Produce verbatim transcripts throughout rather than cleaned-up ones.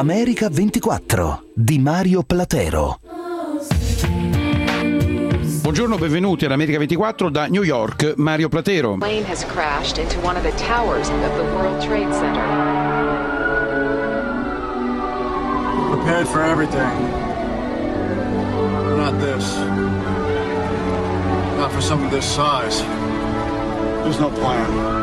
America ventiquattro di Mario Platero. Buongiorno, benvenuti all'America ventiquattro da New York, Mario Platero. Plane has crashed into one of the towers of the World Trade Center. Prepared for everything. Not this. Not for something this size. There's no plan.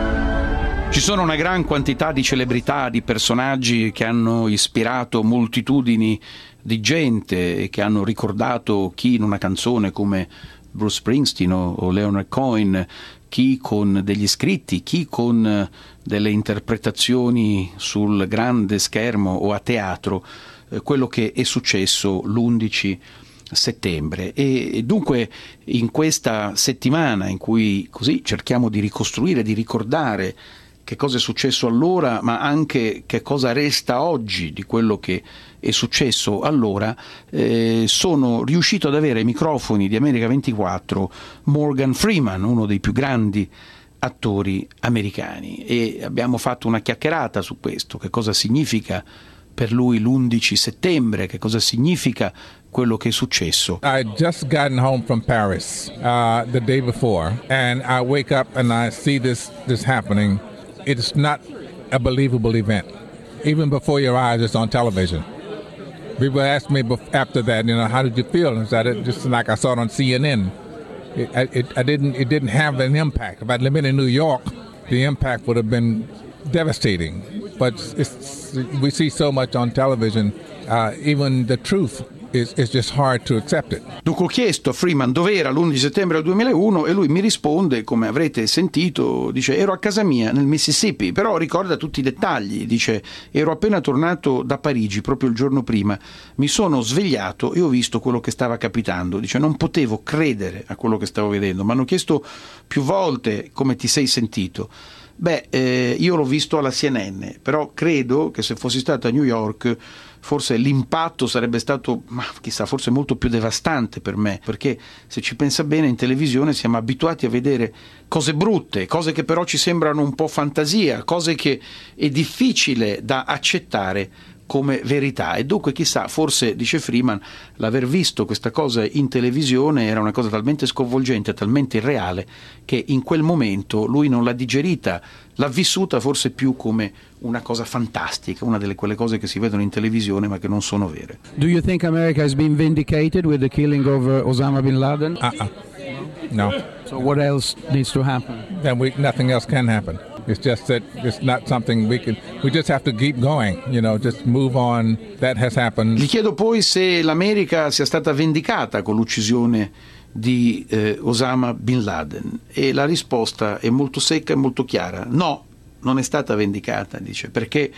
Ci sono una gran quantità di celebrità, di personaggi che hanno ispirato moltitudini di gente e che hanno ricordato chi in una canzone come Bruce Springsteen o Leonard Cohen, chi con degli scritti, chi con delle interpretazioni sul grande schermo o a teatro, eh, quello che è successo l'undici settembre. E dunque in questa settimana in cui così cerchiamo di ricostruire, di ricordare che cosa è successo allora, ma anche che cosa resta oggi di quello che è successo allora, eh, sono riuscito ad avere ai microfoni di America ventiquattro Morgan Freeman, uno dei più grandi attori americani, e abbiamo fatto una chiacchierata su questo, che cosa significa per lui l'undici settembre, che cosa significa quello che è successo. I just gotten home from Paris uh, the day before, and I wake up and I see this this happening. It's not a believable event. Even before your eyes, it's on television. People asked me after that, you know, how did you feel? And I said, it just like I saw it on C N N. It, it, I didn't, it didn't have an impact. If I'd lived in New York, the impact would have been devastating. But it's, we see so much on television, uh, even the truth. It's, it's just hard to accept it. Dunque ho chiesto a Freeman dov'era l'undici settembre del duemilauno e lui mi risponde, come avrete sentito, dice ero a casa mia nel Mississippi, però ricorda tutti i dettagli, dice ero appena tornato da Parigi proprio il giorno prima, mi sono svegliato e ho visto quello che stava capitando, dice non potevo credere a quello che stavo vedendo, mi hanno chiesto più volte come ti sei sentito. Beh, eh, io l'ho visto alla C N N, però credo che se fossi stato a New York forse l'impatto sarebbe stato, ma chissà, forse molto più devastante per me, perché se ci pensa bene in televisione siamo abituati a vedere cose brutte, cose che però ci sembrano un po' fantasia, cose che è difficile da accettare come verità, e dunque chissà, forse, dice Freeman, l'aver visto questa cosa in televisione era una cosa talmente sconvolgente, talmente irreale, che in quel momento lui non l'ha digerita, l'ha vissuta forse più come una cosa fantastica, una delle quelle cose che si vedono in televisione ma che non sono vere. Do you think America has been vindicated with the killing of uh, Osama bin Laden? Uh-uh. No. So what else needs to happen? Then we, nothing else can happen. It's just that it's not something we can, we just have to keep going, you know, just move on. That has happened. Gli chiedo poi se l'America sia stata vendicata con l'uccisione di eh, Osama bin Laden, e la risposta è molto secca e molto chiara. No, non è stata vendicata, dice, perché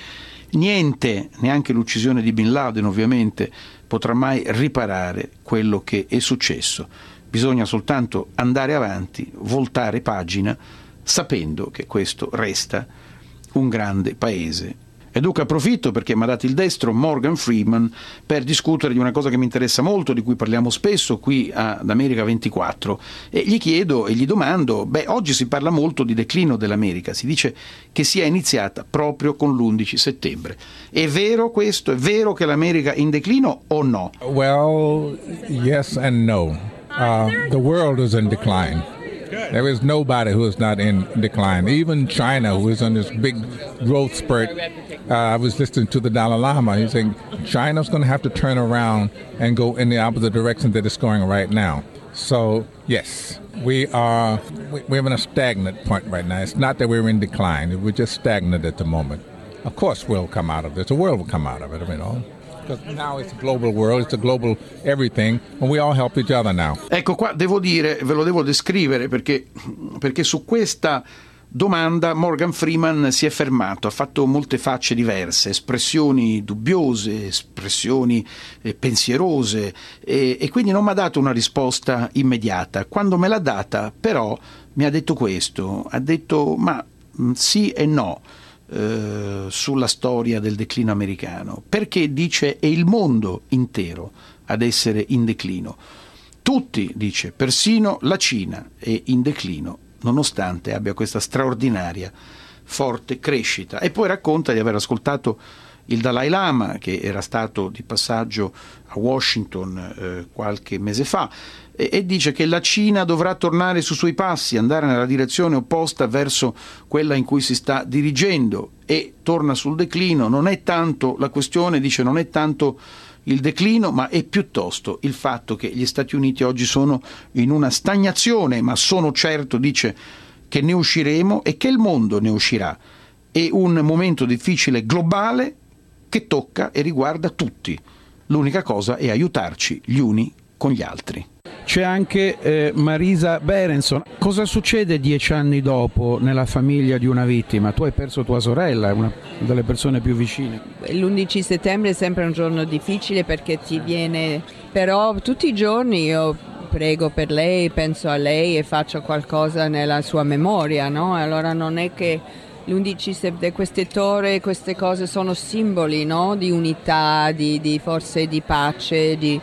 niente, neanche l'uccisione di bin Laden ovviamente, potrà mai riparare quello che è successo. Bisogna soltanto andare avanti, voltare pagina, sapendo che questo resta un grande paese. E dunque approfitto, perché mi ha dato il destro Morgan Freeman, per discutere di una cosa che mi interessa molto, di cui parliamo spesso qui ad America ventiquattro, e gli chiedo e gli domando, beh, oggi si parla molto di declino dell'America, si dice che sia iniziata proprio con l'undici settembre. È vero questo? È vero che l'America è in declino o no? Well, yes and no. Uh, the world is in decline. There is nobody who is not in decline. Even China, who is on this big growth spurt. Uh, I was listening to the Dalai Lama. He's saying China's going to have to turn around and go in the opposite direction that it's going right now. So, yes, we are we're in a stagnant point right now. It's not that we're in decline. We're just stagnant at the moment. Of course we'll come out of this. The world will come out of it, you know. Because now it's a global world, it's a global everything, and we all help each other now. Ecco qua, devo dire, ve lo devo descrivere, perché, perché su questa domanda Morgan Freeman si è fermato, ha fatto molte facce diverse, espressioni dubbiose, espressioni eh, pensierose, e, e quindi non mi ha dato una risposta immediata. Quando me l'ha data, però, mi ha detto questo, ha detto ma mh, sì e no. Eh, sulla storia del declino americano, perché dice è il mondo intero ad essere in declino. Tutti, dice, persino la Cina è in declino, nonostante abbia questa straordinaria, forte crescita. E poi racconta di aver ascoltato il Dalai Lama, che era stato di passaggio a Washington eh, qualche mese fa, e, e dice che la Cina dovrà tornare sui suoi passi, andare nella direzione opposta verso quella in cui si sta dirigendo, e torna sul declino. Non è tanto la questione, dice, non è tanto il declino, ma è piuttosto il fatto che gli Stati Uniti oggi sono in una stagnazione, ma sono certo, dice, che ne usciremo e che il mondo ne uscirà. È un momento difficile globale che tocca e riguarda tutti. L'unica cosa è aiutarci gli uni con gli altri. C'è anche eh, Marisa Berenson. Cosa succede dieci anni dopo nella famiglia di una vittima? Tu hai perso tua sorella, una delle persone più vicine. L'undici settembre è sempre un giorno difficile perché ti viene, però tutti i giorni io prego per lei, penso a lei e faccio qualcosa nella sua memoria, no? Allora non è che l'undici settembre, queste torri, queste cose sono simboli, no? Di unità, di, di forse di pace, di...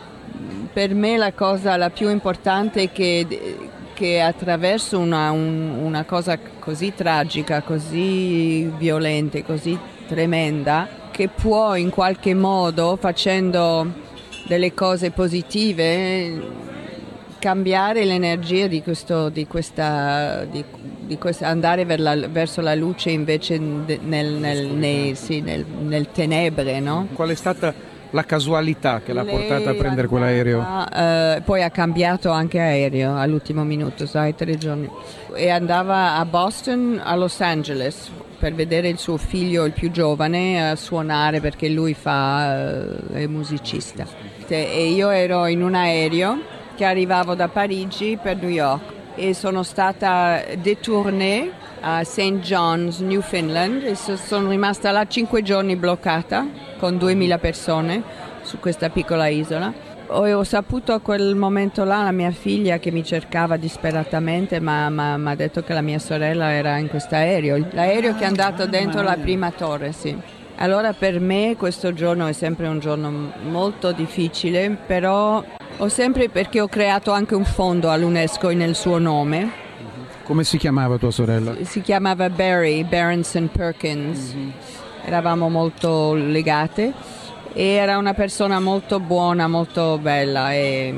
Per me la cosa la più importante è che, che attraverso una, un, una cosa così tragica, così violenta, così tremenda, che può in qualche modo, facendo delle cose positive, cambiare l'energia di questo, di questa, di, di questa, andare ver la, verso la luce invece nel, nel, nei, sì, nel, nel tenebre, no? Qual è stata la casualità che l'ha Lei portata a prendere quell'aereo? Eh, poi ha cambiato anche aereo all'ultimo minuto, sai, tre giorni. E andava a Boston, a Los Angeles, per vedere il suo figlio, il più giovane, a suonare perché lui fa, è musicista. E io ero in un aereo che arrivavo da Parigi per New York e sono stata détournée a Saint John's, Newfoundland, e sono rimasta là cinque giorni bloccata con duemila persone su questa piccola isola. Ho saputo a quel momento là la mia figlia che mi cercava disperatamente, ma mi ha detto che la mia sorella era in questo aereo, l'aereo che è andato dentro la prima torre, sì. Allora per me questo giorno è sempre un giorno molto difficile, però ho sempre, perché ho creato anche un fondo all'UNESCO nel suo nome. Come si chiamava tua sorella? Si chiamava Barry, Berenson Perkins. Mm-hmm. Eravamo molto legate e era una persona molto buona, molto bella e,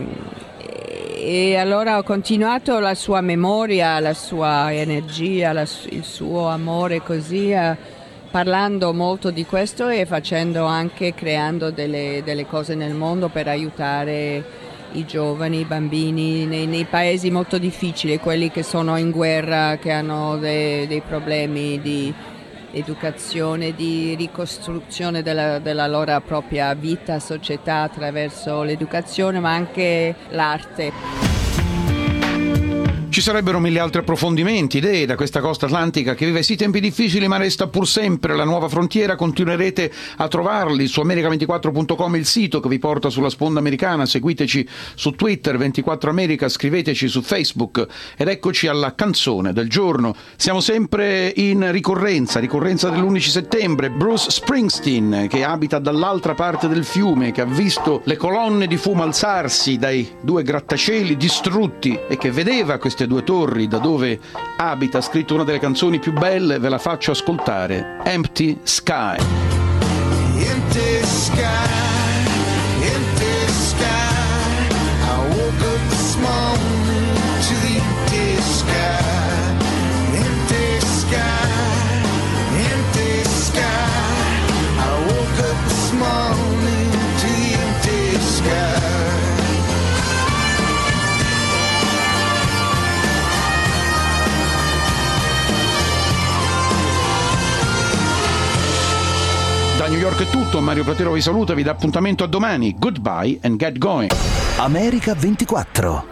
e allora ho continuato la sua memoria, la sua energia, la, il suo amore così, eh, parlando molto di questo e facendo anche, creando delle, delle cose nel mondo per aiutare i giovani, i bambini nei, nei paesi molto difficili, quelli che sono in guerra, che hanno dei, dei problemi di educazione, di ricostruzione della, della loro propria vita, società attraverso l'educazione, ma anche l'arte. Ci sarebbero mille altri approfondimenti, idee da questa costa atlantica che vive sì tempi difficili ma resta pur sempre la nuova frontiera. Continuerete a trovarli su america ventiquattro punto com, il sito che vi porta sulla sponda americana. Seguiteci su Twitter, ventiquattro America, scriveteci su Facebook ed eccoci alla canzone del giorno. Siamo sempre in ricorrenza, ricorrenza dell'undici settembre. Bruce Springsteen, che abita dall'altra parte del fiume, che ha visto le colonne di fumo alzarsi dai due grattacieli distrutti e che vedeva questi due torri da dove abita, ha scritto una delle canzoni più belle, ve la faccio ascoltare, Empty Sky. Empty sky, empty sky, I woke up this morning to the empty sky, empty sky, empty sky, I woke up this morning to the empty sky. Da New York è tutto, Mario Platero vi saluta, vi dà appuntamento a domani. Goodbye and get going. America ventiquattro.